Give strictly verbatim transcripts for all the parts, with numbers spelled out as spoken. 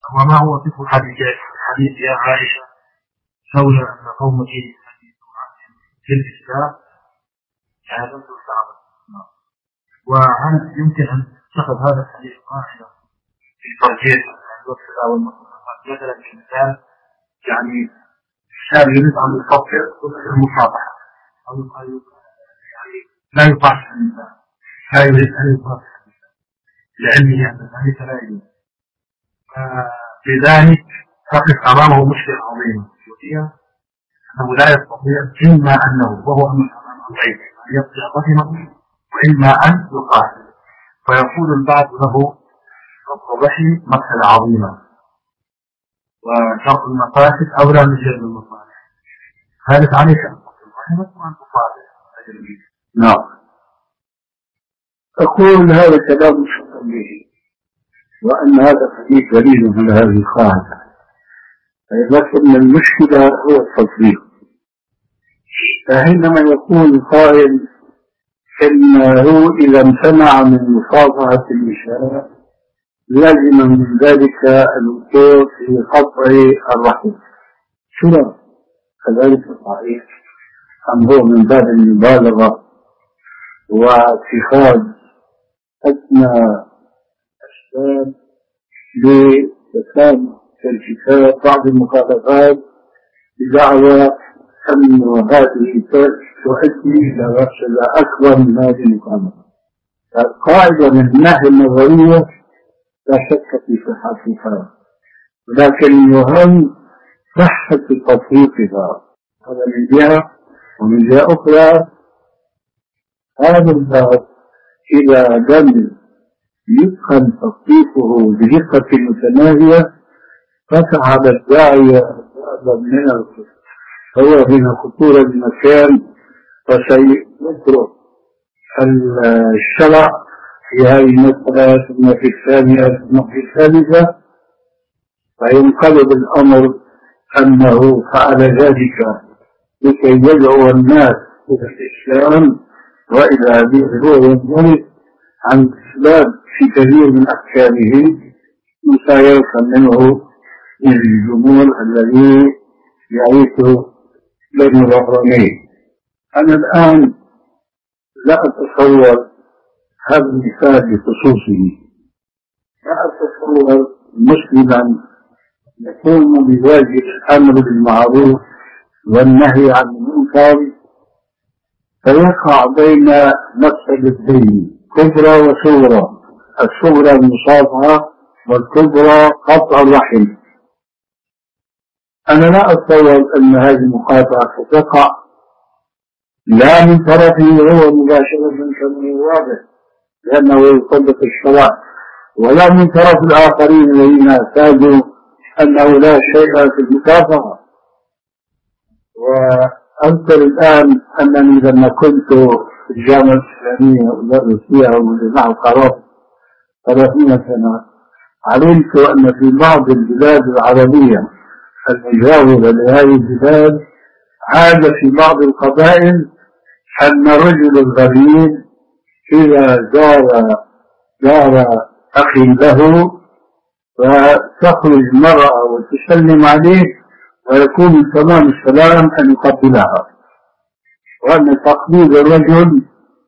وما هو فقه حديث حديث يا عائشة لولا أن قومك في الإسلام هذا صعب؟ وهل يمكن أن تأخذ هذا الحديث قاعدة في ترجيح الوصفة والمصطلحات؟ مثلا كمثال يعني الشاب يريد أن يفكر المصافحة أو يعني لا يطاح الإنسان، لا يريد أن يطاح الإنسان لعلمه أن ذلك لا يجوز، لذلك تقف أمامه مشكلة عظيمة وهي أنه لا يستطيع إما أنه وهو ضعيف أن يقطع رحمه وإما أن يقاتل، فيقول البعض له رب الرحم مسألة عظيمة وشرط المفاسد أولى من جلب المصالح، هذا عليك أن تقطع رحمك وأن تقاتل. نعم، أقول هذا كلام شكرا به، وأن هذا حديث دليل على هذه القاعدة، لكن المشكلة هو التطبيق. فحينما يقول قائل إنه إذا امتنع من مصافحة النساء لازم من ذلك الوقوع في قطع الرحم، شو كذلك صحيح أم هو من باب المبالغة واتخاذ أدنى أسباب لتسامح ارتكاب بعض المخالفات بدعوى أن هذه تؤدي إلى مفسدة أكبر من هذه المخالفة؟ القاعدة من الناحية النظرية لا شك في صحتها، ولكن يهم صحة تطبيقها، هذا من جهة. ومن جهة أخرى هذا الباب إذا لم يتقن تطبيقه بدقة متناهية فتح على الداعية من الخطر، هو هنا خطورة المكان فسيترك الشرع في هذه المسألة ثم في الثانية ثم في الثالثة، فينقلب الأمر أنه فعل ذلك لكي يدعو الناس إلى الإسلام وإلى هذه هو ينضرب عن الإسلام في كثير من أحكامه مسايرة منه الجمهور الذي يعيش بين البحرين. أنا الآن لا أتصور هذا المثال بخصوصه، لا أتصور مسلما يقوم بواجب الأمر بالمعروف والنهي عن المنكر فيقع بين مسألتين كبرى وصغرى، الصغرى المصافحة والكبرى قطع الرحم. أنا لا أتصور أن هذه المقاطعة ستقع لا من طرفه هو مباشرة كما هو واضح لأنه يطبق الشرع، ولا من طرف الآخرين الذين اعتادوا أنه لا شيء في المكافأة. وأذكر الآن أنني لما كنت في الجامعة الإسلامية أدرس فيها ومنذ معه قرابة ثلاثين سنة، علمت أن في بعض البلاد العربية المجاورة لهذه البلاد عاد في بعض القبائل أن رجل الغريب إذا زار دار أخي له فتخرج المرأة وتسلم عليه ويكون تمام السلام أن يقبلها، وأن تقبيل الرجل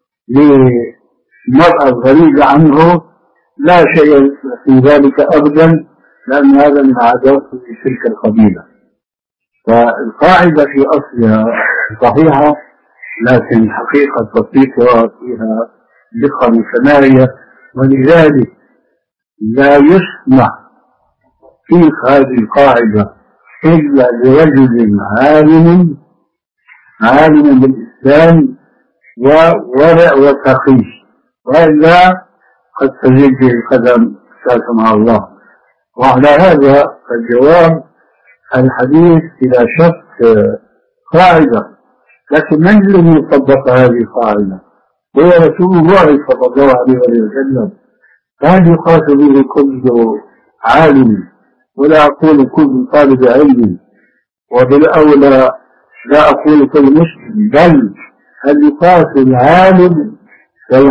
للمرأة الغريبة عنه لا شيء في ذلك أبدا، لأن هذا من عادات في تلك القبيلة. فالقاعدة في أصلها صحيحة، لكن حقيقة تطبيقها فيها دقة متناهية، ولذلك لا يسمح في هذه القاعدة إلا لرجل عالم عالم بالإسلام وورع وتقي، وإلا قد تزيد به القدم ساكن على الله. وعلى هذا الجواب الحديث إلى شك قاعدة، لكن من الذي يطبق هذه القاعدة؟ هو رسول الله صلى الله عليه وسلم، كان يقاس به كل عالم، ولا أقول كل طالب علم، وبالأولى لا أقول كل مسلم، بل هل يقاس العالم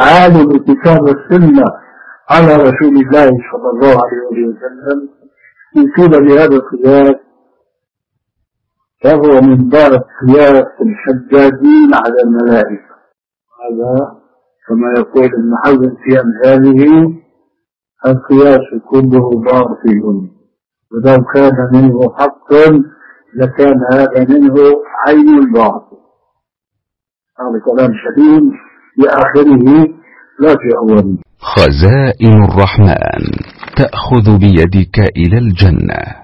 والعالم بكتاب السنة على رسول الله صلى الله عليه وسلم؟ يصيب بهذا القياس فهو من باب قياس الحجاجين على الملائكة. هذا كما يقول ابن حزم في أمثاله القياس كله باطل، ولو كان منه حق لكان هذا منه عين الباطل. هذا كلام شديد في آخره لا في أوله. خزائن الرحمن تأخذ بيدك إلى الجنة.